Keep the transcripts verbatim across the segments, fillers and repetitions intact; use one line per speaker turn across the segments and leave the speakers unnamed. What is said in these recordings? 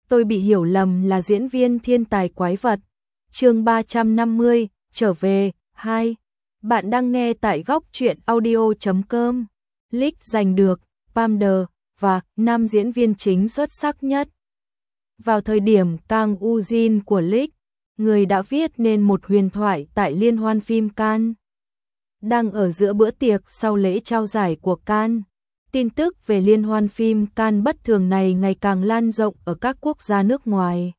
tôi bị hiểu lầm là diễn viên thiên tài quái vật. Chương ba trăm năm mươi, trở về, hai. Bạn đang nghe tại góc truyện audio chấm com. Lick giành được Palme d'Or và nam diễn viên chính xuất sắc nhất. Vào thời điểm Kang Woo-jin của Lick, người đã viết nên một huyền thoại tại Liên hoan phim Cannes. Đang ở giữa bữa tiệc sau lễ trao giải của Cannes, tin tức về Liên hoan phim Cannes bất thường này ngày càng lan rộng ở các quốc gia nước ngoài.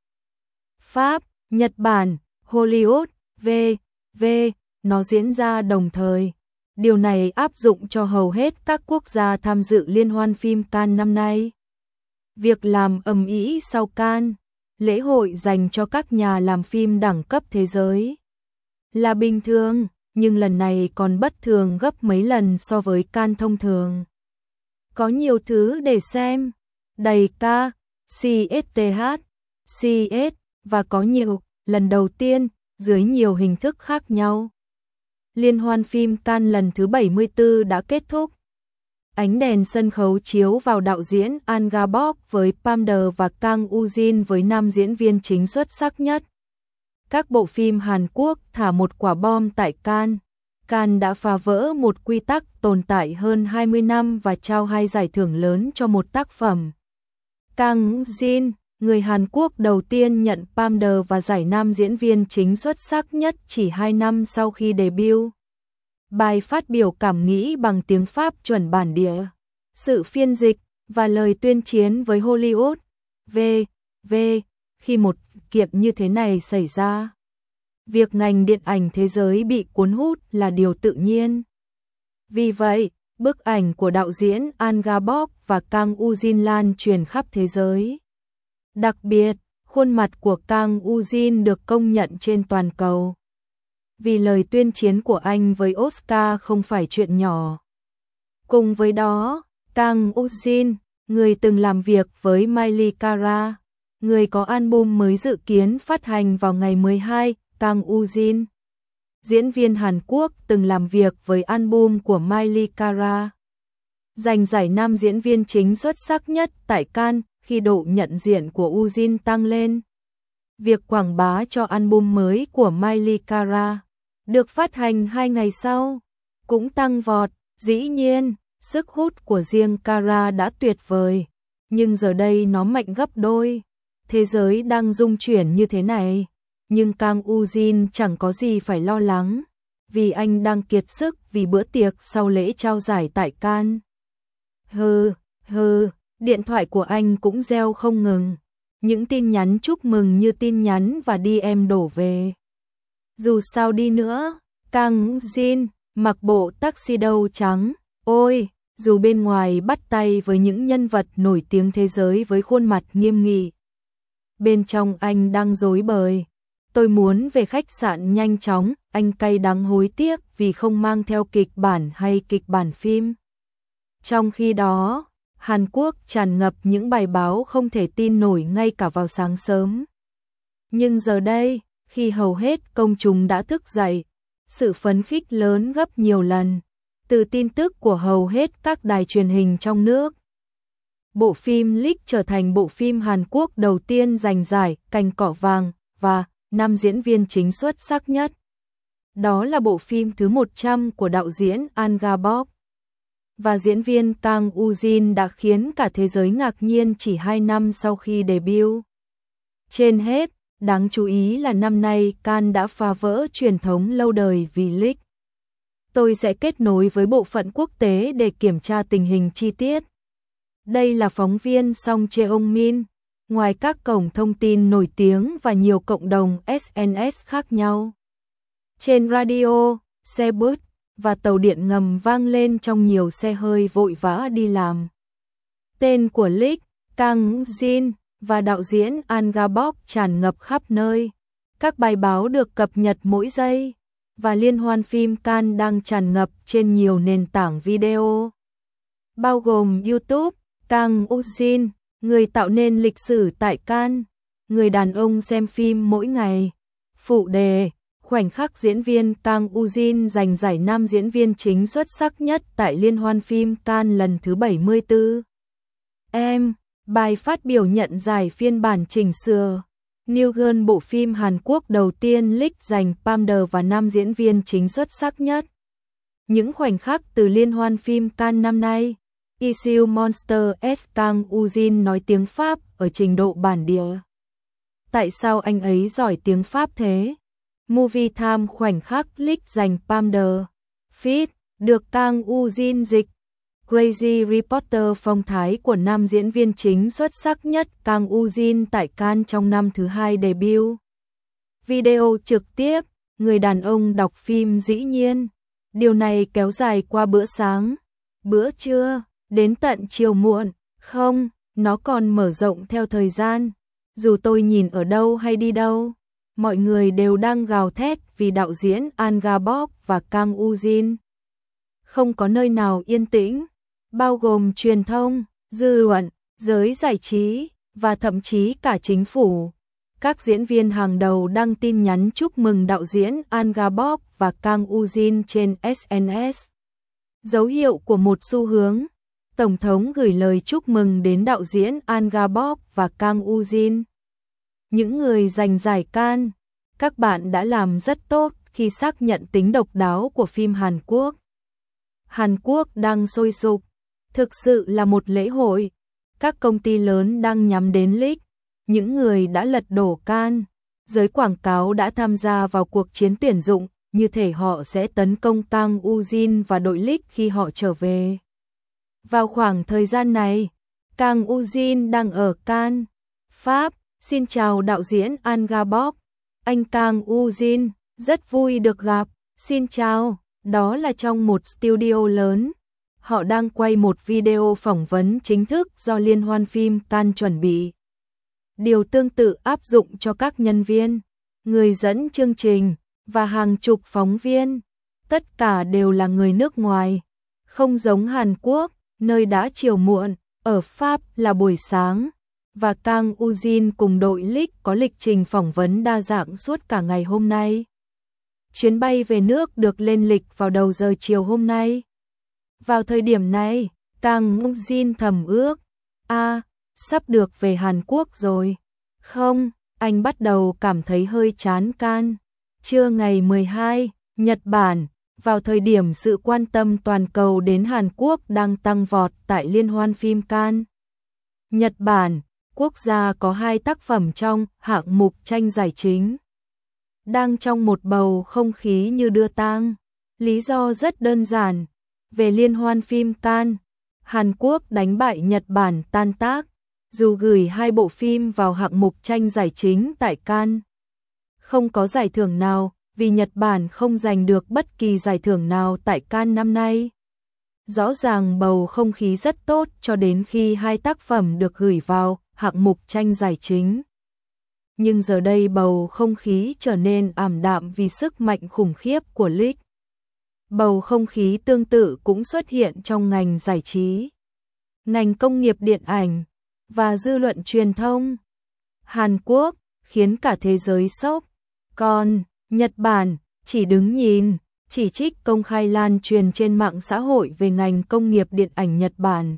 Pháp, Nhật Bản, Hollywood, vân vân nó diễn ra đồng thời. Điều này áp dụng cho hầu hết các quốc gia tham dự Liên hoan phim Cannes năm nay. Việc làm ầm ĩ sau Cannes, lễ hội dành cho các nhà làm phim đẳng cấp thế giới, là bình thường, nhưng lần này còn bất thường gấp mấy lần so với Cannes thông thường. Có nhiều thứ để xem, đầy ca, xê ét tê hát, xê ét và có nhiều lần đầu tiên dưới nhiều hình thức khác nhau. Liên hoan phim Cannes lần thứ bảy mươi tư đã kết thúc. Ánh đèn sân khấu chiếu vào đạo diễn An Ga-bok với Palme d'Or và Kang Woo-jin với nam diễn viên chính xuất sắc nhất. Các bộ phim Hàn Quốc thả một quả bom tại Cannes. Cannes đã phá vỡ một quy tắc tồn tại hơn hai mươi năm và trao hai giải thưởng lớn cho một tác phẩm. Kang Woo-jin, người Hàn Quốc đầu tiên nhận Palme d'Or và giải nam diễn viên chính xuất sắc nhất chỉ hai năm sau khi debut. Bài phát biểu cảm nghĩ bằng tiếng Pháp chuẩn bản địa, sự phiên dịch và lời tuyên chiến với Hollywood, vân vân khi một kiện như thế này xảy ra. Việc ngành điện ảnh thế giới bị cuốn hút là điều tự nhiên. Vì vậy, bức ảnh của đạo diễn An Ga-bok và Kang Woo-jin lan truyền khắp thế giới. Đặc biệt, khuôn mặt của Kang Woo-jin được công nhận trên toàn cầu. Vì lời tuyên chiến của anh với Oscar không phải chuyện nhỏ. Cùng với đó, Kang Woo-jin, người từng làm việc với Miley Cara, người có album mới dự kiến phát hành vào ngày mười hai, Kang Woo-jin, diễn viên Hàn Quốc từng làm việc với album của Miley Cara, giành giải nam diễn viên chính xuất sắc nhất tại Cannes khi độ nhận diện của Woo-jin tăng lên. Việc quảng bá cho album mới của Miley Cara, được phát hành hai ngày sau, cũng tăng vọt. Dĩ nhiên, sức hút của riêng Cara đã tuyệt vời, nhưng giờ đây nó mạnh gấp đôi. Thế giới đang rung chuyển như thế này, nhưng Kang Woo-jin chẳng có gì phải lo lắng, vì anh đang kiệt sức vì bữa tiệc sau lễ trao giải tại Cannes. Hừ, hừ, điện thoại của anh cũng reo không ngừng, những tin nhắn chúc mừng như tin nhắn và đê em đổ về. Dù sao đi nữa, Kang Woo-jin mặc bộ tuxedo trắng, ôi, dù bên ngoài bắt tay với những nhân vật nổi tiếng thế giới với khuôn mặt nghiêm nghị, bên trong anh đang rối bời. Tôi muốn về khách sạn nhanh chóng, anh cay đắng hối tiếc vì không mang theo kịch bản hay kịch bản phim. Trong khi đó, Hàn Quốc tràn ngập những bài báo không thể tin nổi ngay cả vào sáng sớm. Nhưng giờ đây, khi hầu hết công chúng đã thức dậy, sự phấn khích lớn gấp nhiều lần, từ tin tức của hầu hết các đài truyền hình trong nước. Bộ phim Lick trở thành bộ phim Hàn Quốc đầu tiên giành giải Cành Cỏ Vàng và nam diễn viên chính xuất sắc nhất. Đó là bộ phim thứ một trăm của đạo diễn An Ga-bok. Và diễn viên Kang Woo-jin đã khiến cả thế giới ngạc nhiên chỉ hai năm sau khi debut. Trên hết, đáng chú ý là năm nay Cannes đã phá vỡ truyền thống lâu đời vì Lick. Tôi sẽ kết nối với bộ phận quốc tế để kiểm tra tình hình chi tiết. Đây là phóng viên Song Cheong-min. Ngoài các cổng thông tin nổi tiếng và nhiều cộng đồng ét en ét khác nhau, trên radio, xe buýt và tàu điện ngầm vang lên trong nhiều xe hơi vội vã đi làm. Tên của Lick, Kang Woo-jin và đạo diễn An Ga-bok tràn ngập khắp nơi. Các bài báo được cập nhật mỗi giây, và liên hoan phim Cannes đang tràn ngập trên nhiều nền tảng video, bao gồm YouTube. Kang Woo-jin, người tạo nên lịch sử tại Cannes, người đàn ông xem phim mỗi ngày. Phụ đề, khoảnh khắc diễn viên Kang Woo-jin giành giải nam diễn viên chính xuất sắc nhất tại Liên hoan phim Cannes lần thứ bảy mươi tư. Em, Bài phát biểu nhận giải phiên bản chỉnh sửa New Girl, bộ phim Hàn Quốc đầu tiên League giành Palme d'Or và nam diễn viên chính xuất sắc nhất. Những khoảnh khắc từ liên hoan phim Cannes năm nay. Issue Monster S. Kang Woo-jin nói tiếng Pháp ở trình độ bản địa. Tại sao anh ấy giỏi tiếng Pháp thế? Movie Time khoảnh khắc League giành Palme d'Or. Fit được Kang Woo-jin dịch. Crazy Reporter phong thái của nam diễn viên chính xuất sắc nhất Kang Woo-jin tại Cannes trong năm thứ hai debut. Video trực tiếp, người đàn ông đọc phim dĩ nhiên. Điều này kéo dài qua bữa sáng, bữa trưa, đến tận chiều muộn. Không, nó còn mở rộng theo thời gian. Dù tôi nhìn ở đâu hay đi đâu, mọi người đều đang gào thét vì đạo diễn An Ga-bok và Kang Woo-jin. Không có nơi nào yên tĩnh, bao gồm truyền thông, dư luận, giới giải trí và thậm chí cả chính phủ. Các diễn viên hàng đầu đăng tin nhắn chúc mừng đạo diễn An Ga-bok và Kang Woo-jin trên ét en ét. Dấu hiệu của một xu hướng. Tổng thống gửi lời chúc mừng đến đạo diễn An Ga-bok và Kang Woo-jin. Những người giành giải Cannes, các bạn đã làm rất tốt khi xác nhận tính độc đáo của phim Hàn Quốc. Hàn Quốc đang sôi sục, thực sự là một lễ hội. Các công ty lớn đang nhắm đến League, những người đã lật đổ Cannes. Giới quảng cáo đã tham gia vào cuộc chiến tuyển dụng, như thể họ sẽ tấn công Kang Woo-jin và đội League khi họ trở về. Vào khoảng thời gian này, Kang Woo-jin đang ở Cannes, Pháp. Xin chào đạo diễn An Ga-bok, anh Kang Woo-jin, rất vui được gặp. Xin chào, đó là trong một studio lớn. Họ đang quay một video phỏng vấn chính thức do Liên hoan phim Cannes chuẩn bị. Điều tương tự áp dụng cho các nhân viên, người dẫn chương trình và hàng chục phóng viên. Tất cả đều là người nước ngoài, không giống Hàn Quốc, nơi đã chiều muộn, ở Pháp là buổi sáng. Và Kang Woo-jin cùng đội League có lịch trình phỏng vấn đa dạng suốt cả ngày hôm nay. Chuyến bay về nước được lên lịch vào đầu giờ chiều hôm nay. Vào thời điểm này, Kang Woo-jin thầm ước, a, à, sắp được về Hàn Quốc rồi. Không, anh bắt đầu cảm thấy hơi chán Cannes. Trưa ngày mười hai, Nhật Bản, vào thời điểm sự quan tâm toàn cầu đến Hàn Quốc đang tăng vọt tại Liên hoan phim Cannes. Nhật Bản, quốc gia có hai tác phẩm trong hạng mục tranh giải chính, đang trong một bầu không khí như đưa tang. Lý do rất đơn giản. Về Liên hoan phim Cannes, Hàn Quốc đánh bại Nhật Bản tan tác, dù gửi hai bộ phim vào hạng mục tranh giải chính tại Cannes. Không có giải thưởng nào, vì Nhật Bản không giành được bất kỳ giải thưởng nào tại Cannes năm nay. Rõ ràng bầu không khí rất tốt cho đến khi hai tác phẩm được gửi vào hạng mục tranh giải chính. Nhưng giờ đây bầu không khí trở nên ảm đạm vì sức mạnh khủng khiếp của League. Bầu không khí tương tự cũng xuất hiện trong ngành giải trí, ngành công nghiệp điện ảnh và dư luận truyền thông. Hàn Quốc khiến cả thế giới sốc, còn Nhật Bản chỉ đứng nhìn, chỉ trích công khai lan truyền trên mạng xã hội về ngành công nghiệp điện ảnh Nhật Bản,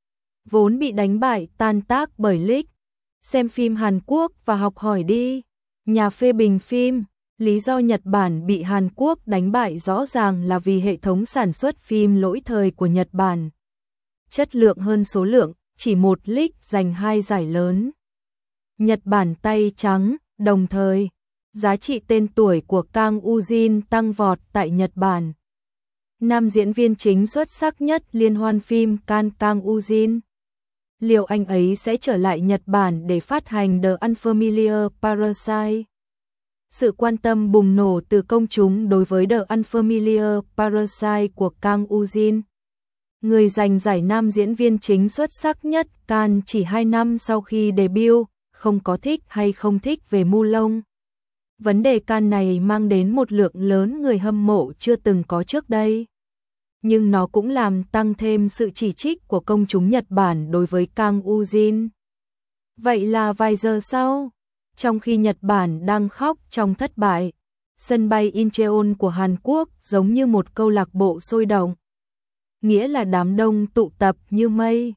vốn bị đánh bại tan tác bởi League. Xem phim Hàn Quốc và học hỏi đi. Nhà phê bình phim, lý do Nhật Bản bị Hàn Quốc đánh bại rõ ràng là vì hệ thống sản xuất phim lỗi thời của Nhật Bản. Chất lượng hơn số lượng, chỉ một League giành hai giải lớn. Nhật Bản tay trắng, đồng thời, giá trị tên tuổi của Kang Woo-jin tăng vọt tại Nhật Bản. Nam diễn viên chính xuất sắc nhất liên hoan phim Cannes Kang Woo-jin. Liệu anh ấy sẽ trở lại Nhật Bản để phát hành The Unfamiliar Parasite? Sự quan tâm bùng nổ từ công chúng đối với The Unfamiliar Parasite của Kang Woo-jin, người giành giải nam diễn viên chính xuất sắc nhất Cannes chỉ hai năm sau khi debut, không có thích hay không thích về Mulan. Vấn đề Cannes này mang đến một lượng lớn người hâm mộ chưa từng có trước đây. Nhưng nó cũng làm tăng thêm sự chỉ trích của công chúng Nhật Bản đối với Kang Woo-jin. Vậy là vài giờ sau, trong khi Nhật Bản đang khóc trong thất bại, sân bay Incheon của Hàn Quốc giống như một câu lạc bộ sôi động. Nghĩa là đám đông tụ tập như mây.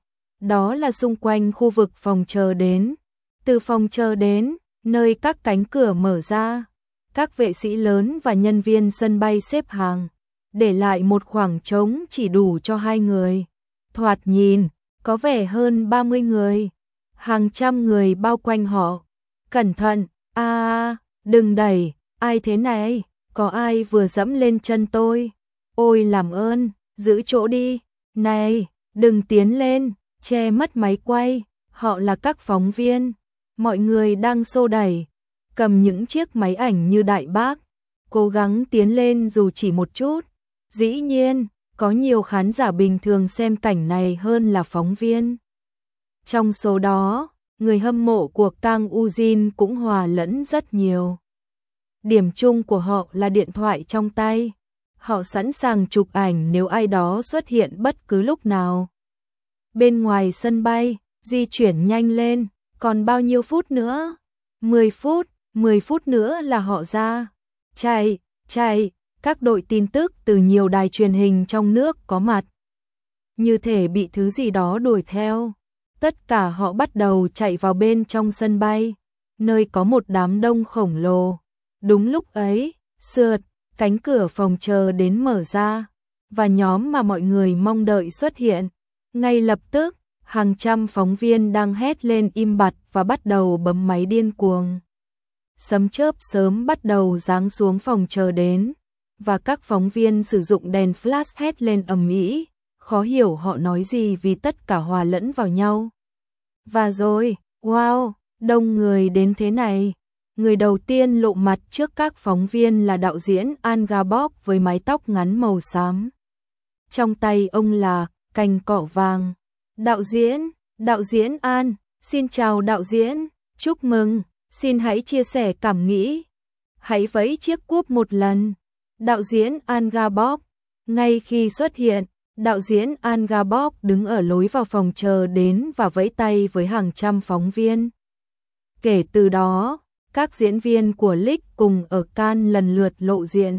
đó là xung quanh khu vực phòng chờ đến. Từ phòng chờ đến, nơi các cánh cửa mở ra, các vệ sĩ lớn và nhân viên sân bay xếp hàng, để lại một khoảng trống chỉ đủ cho hai người. Thoạt nhìn, có vẻ hơn ba mươi người. Hàng trăm người bao quanh họ. Cẩn thận, a, đừng đẩy, ai thế này? Có ai vừa dẫm lên chân tôi? Ôi làm ơn, giữ chỗ đi. Này, đừng tiến lên, che mất máy quay. Họ là các phóng viên. Mọi người đang xô đẩy, cầm những chiếc máy ảnh như đại bác, cố gắng tiến lên dù chỉ một chút. Dĩ nhiên, có nhiều khán giả bình thường xem cảnh này hơn là phóng viên. Trong số đó, người hâm mộ của Kang Ujin cũng hòa lẫn rất nhiều. Điểm chung của họ là điện thoại trong tay. Họ sẵn sàng chụp ảnh nếu ai đó xuất hiện bất cứ lúc nào. Bên ngoài sân bay, di chuyển nhanh lên, còn bao nhiêu phút nữa? mười phút, mười phút nữa là họ ra. Chạy, chạy, các đội tin tức từ nhiều đài truyền hình trong nước có mặt. Như thể bị thứ gì đó đuổi theo. Tất cả họ bắt đầu chạy vào bên trong sân bay, nơi có một đám đông khổng lồ. Đúng lúc ấy, sượt, cánh cửa phòng chờ đến mở ra, và nhóm mà mọi người mong đợi xuất hiện. Ngay lập tức, hàng trăm phóng viên đang hét lên im bặt và bắt đầu bấm máy điên cuồng. Sấm chớp sớm bắt đầu giáng xuống phòng chờ đến, và các phóng viên sử dụng đèn flash hét lên ầm ĩ, khó hiểu họ nói gì vì tất cả hòa lẫn vào nhau. Và rồi, wow, đông người đến thế này. Người đầu tiên lộ mặt trước các phóng viên là đạo diễn An Gabok với mái tóc ngắn màu xám. Trong tay ông là cành cỏ vàng. Đạo diễn, đạo diễn An, xin chào đạo diễn, chúc mừng, xin hãy chia sẻ cảm nghĩ. Hãy vẫy chiếc cúp một lần. Đạo diễn An Gabok, ngay khi xuất hiện, đạo diễn An Gabok đứng ở lối vào phòng chờ đến và vẫy tay với hàng trăm phóng viên. Kể từ đó, các diễn viên của Lick cùng ở Cannes lần lượt lộ diện.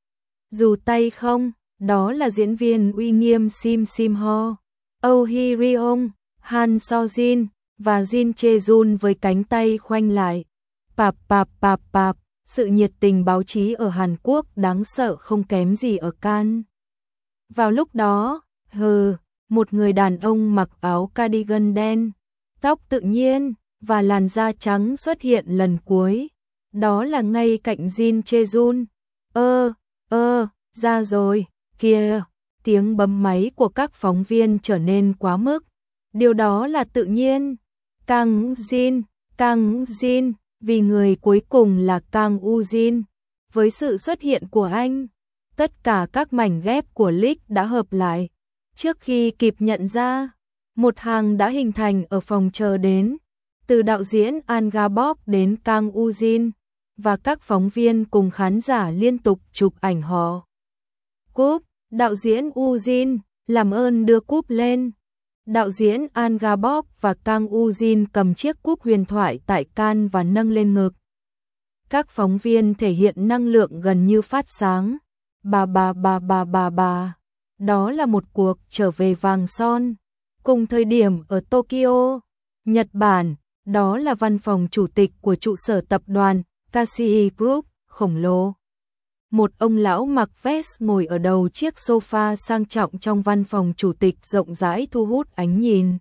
Dù tay không, đó là diễn viên uy nghiêm Sim Sim Ho, Oh Hee Ryong, Han So Jin và Jin Che Jun với cánh tay khoanh lại. Pap pap pap pap, sự nhiệt tình báo chí ở Hàn Quốc đáng sợ không kém gì ở Cannes. Vào lúc đó, hừ, một người đàn ông mặc áo cardigan đen, tóc tự nhiên và làn da trắng xuất hiện lần cuối. Đó là ngay cạnh Jin Che Jun. Ơ, ơ, ra rồi, kìa. Tiếng bấm máy của các phóng viên trở nên quá mức. Điều đó là tự nhiên. Kang Jin, Kang Jin, vì người cuối cùng là Kang Ujin. Với sự xuất hiện của anh, tất cả các mảnh ghép của Lick đã hợp lại. Trước khi kịp nhận ra, một hàng đã hình thành ở phòng chờ đến, từ đạo diễn An Gabok đến Kang Ujin, và các phóng viên cùng khán giả liên tục chụp ảnh họ. Cúp, đạo diễn Ujin, làm ơn đưa cúp lên. Đạo diễn An Gabok và Kang Ujin cầm chiếc cúp huyền thoại tại Cannes và nâng lên ngực. Các phóng viên thể hiện năng lượng gần như phát sáng. Bà bà bà bà bà bà. Đó là một cuộc trở về vàng son. Cùng thời điểm ở Tokyo, Nhật Bản, đó là văn phòng chủ tịch của trụ sở tập đoàn Kasei Group khổng lồ. Một ông lão mặc vest ngồi ở đầu chiếc sofa sang trọng trong văn phòng chủ tịch rộng rãi thu hút ánh nhìn.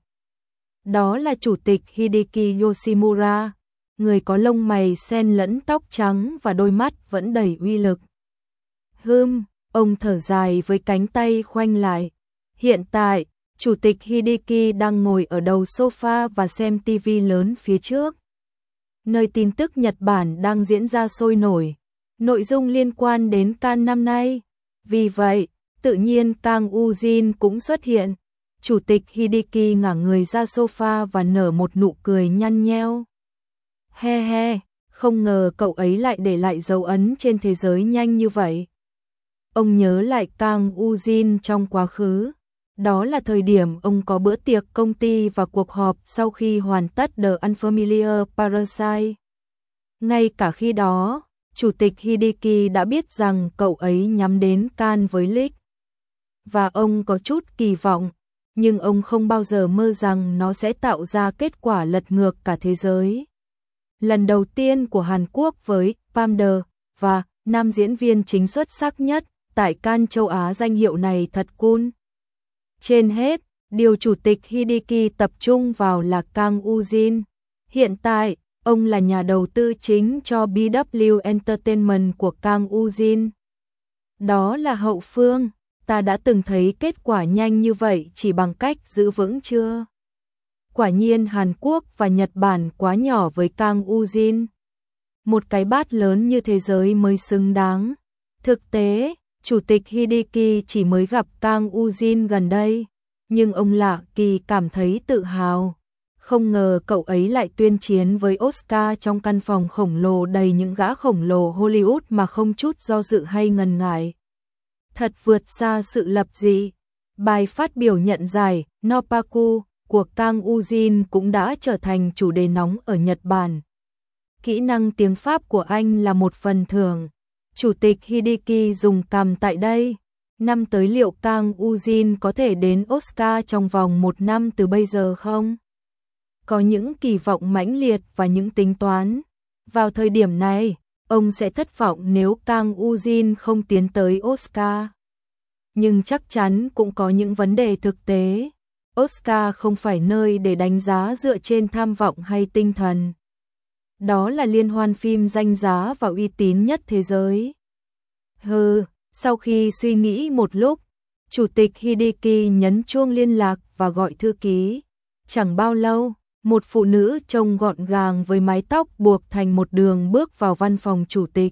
Đó là chủ tịch Hideki Yoshimura, người có lông mày xen lẫn tóc trắng và đôi mắt vẫn đầy uy lực. Hừm, ông thở dài với cánh tay khoanh lại. Hiện tại, chủ tịch Hideki đang ngồi ở đầu sofa và xem tivi lớn phía trước. Nơi tin tức Nhật Bản đang diễn ra sôi nổi. Nội dung liên quan đến Cannes năm nay. Vì vậy, tự nhiên Kang Ujin cũng xuất hiện. Chủ tịch Hideki ngả người ra sofa và nở một nụ cười nhăn nheo. He he, không ngờ cậu ấy lại để lại dấu ấn trên thế giới nhanh như vậy. Ông nhớ lại Kang Ujin trong quá khứ. Đó là thời điểm ông có bữa tiệc công ty và cuộc họp sau khi hoàn tất The Unfamiliar Parasite. Ngay cả khi đó, Chủ tịch Hideki đã biết rằng cậu ấy nhắm đến Cannes với Lick. Và ông có chút kỳ vọng. nhưng ông không bao giờ mơ rằng nó sẽ tạo ra kết quả lật ngược cả thế giới. Lần đầu tiên của Hàn Quốc với Palmer và nam diễn viên chính xuất sắc nhất tại Cannes châu Á, danh hiệu này thật cool. Trên hết, điều Chủ tịch Hideki tập trung vào là Kang Woo-jin. Hiện tại, ông là nhà đầu tư chính cho bê vê kép Entertainment của Kang Woo-jin. Đó là hậu phương, ta đã từng thấy kết quả nhanh như vậy chỉ bằng cách giữ vững chưa? Quả nhiên Hàn Quốc và Nhật Bản quá nhỏ với Kang Woo-jin. Một cái bát lớn như thế giới mới xứng đáng. Thực tế, Chủ tịch Hideki chỉ mới gặp Kang Woo-jin gần đây, nhưng ông Lạ Kỳ cảm thấy tự hào. Không ngờ cậu ấy lại tuyên chiến với Oscar trong căn phòng khổng lồ đầy những gã khổng lồ Hollywood mà không chút do dự hay ngần ngại. Thật vượt xa sự lập dị. Bài phát biểu nhận giải Noppaku của Kang Woo-jin cũng đã trở thành chủ đề nóng ở Nhật Bản. Kỹ năng tiếng Pháp của anh là một phần thưởng. Chủ tịch Hideki dùng cằm tại đây. Năm tới liệu Kang Woo-jin có thể đến Oscar trong vòng một năm từ bây giờ không? Có những kỳ vọng mãnh liệt và những tính toán. Vào thời điểm này, ông sẽ thất vọng nếu Kang Woo-jin không tiến tới Oscar. Nhưng chắc chắn cũng có những vấn đề thực tế. Oscar không phải nơi để đánh giá dựa trên tham vọng hay tinh thần. Đó là liên hoan phim danh giá và uy tín nhất thế giới. Hừ, sau khi suy nghĩ một lúc, Chủ tịch Hideki nhấn chuông liên lạc và gọi thư ký. Chẳng bao lâu, một phụ nữ trông gọn gàng với mái tóc buộc thành một đường bước vào văn phòng chủ tịch.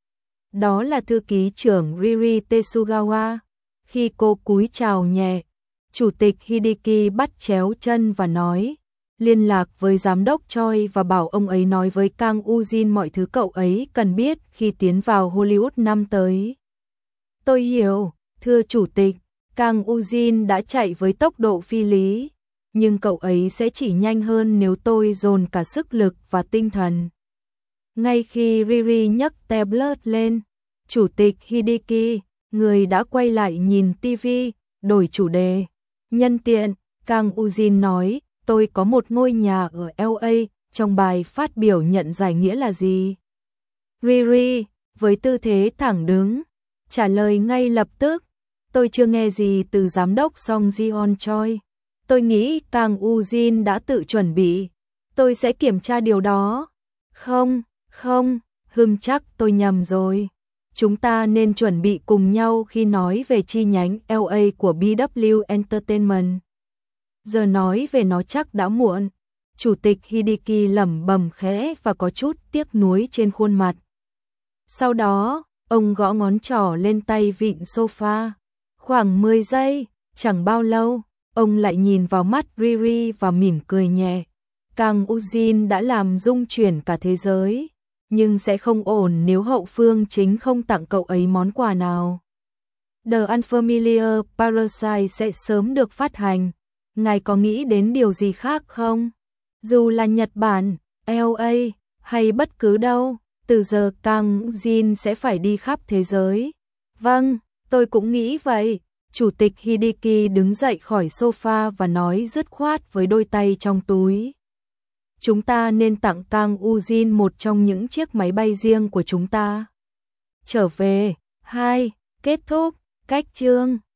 Đó là thư ký trưởng Riri Tetsugawa. Khi cô cúi chào nhẹ, Chủ tịch Hideki bắt chéo chân và nói, liên lạc với giám đốc Choi và bảo ông ấy nói với Kang Woo-jin mọi thứ cậu ấy cần biết khi tiến vào Hollywood năm tới. Tôi hiểu, thưa Chủ tịch, Kang Woo-jin đã chạy với tốc độ phi lý, nhưng cậu ấy sẽ chỉ nhanh hơn nếu tôi dồn cả sức lực và tinh thần. Ngay khi Riri nhấc tablet lên, Chủ tịch Hideki, người đã quay lại nhìn ti vi, đổi chủ đề. Nhân tiện, Kang Woo-jin nói, tôi có một ngôi nhà ở L A, trong bài phát biểu nhận giải nghĩa là gì? Riri, với tư thế thẳng đứng, trả lời ngay lập tức, tôi chưa nghe gì từ giám đốc Song Ji-on Choi. Tôi nghĩ Kang Woo-jin đã tự chuẩn bị, tôi sẽ kiểm tra điều đó. Không, không, hừm chắc tôi nhầm rồi. Chúng ta nên chuẩn bị cùng nhau khi nói về chi nhánh L A của bê vê kép Entertainment. Giờ nói về nó chắc đã muộn. Chủ tịch Hideki lẩm bẩm khẽ và có chút tiếc nuối trên khuôn mặt. Sau đó, ông gõ ngón trỏ lên tay vịn sofa. Khoảng mười giây, chẳng bao lâu, ông lại nhìn vào mắt Riri và mỉm cười nhẹ. Kang Woo-jin đã làm rung chuyển cả thế giới, nhưng sẽ không ổn nếu hậu phương chính không tặng cậu ấy món quà nào. The Unfamiliar Parasite sẽ sớm được phát hành. Ngài có nghĩ đến điều gì khác không? Dù là Nhật Bản, L A hay bất cứ đâu, từ giờ Kang Woo-jin sẽ phải đi khắp thế giới. Vâng, tôi cũng nghĩ vậy. Chủ tịch Hideki đứng dậy khỏi sofa và nói dứt khoát với đôi tay trong túi. Chúng ta nên tặng Kang Woo-jin một trong những chiếc máy bay riêng của chúng ta. Trở về. hai. Kết thúc. Cách chương